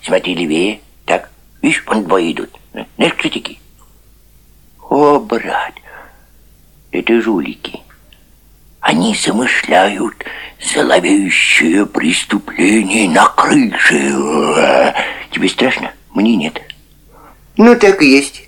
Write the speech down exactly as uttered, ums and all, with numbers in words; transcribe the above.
Смотри левее. Так, видишь, вон двое идут. Знаешь, кто такие? О, брат, это жулики. Они замышляют зловещее преступление на крыше. Тебе страшно? Мне нет. Ну, так и есть.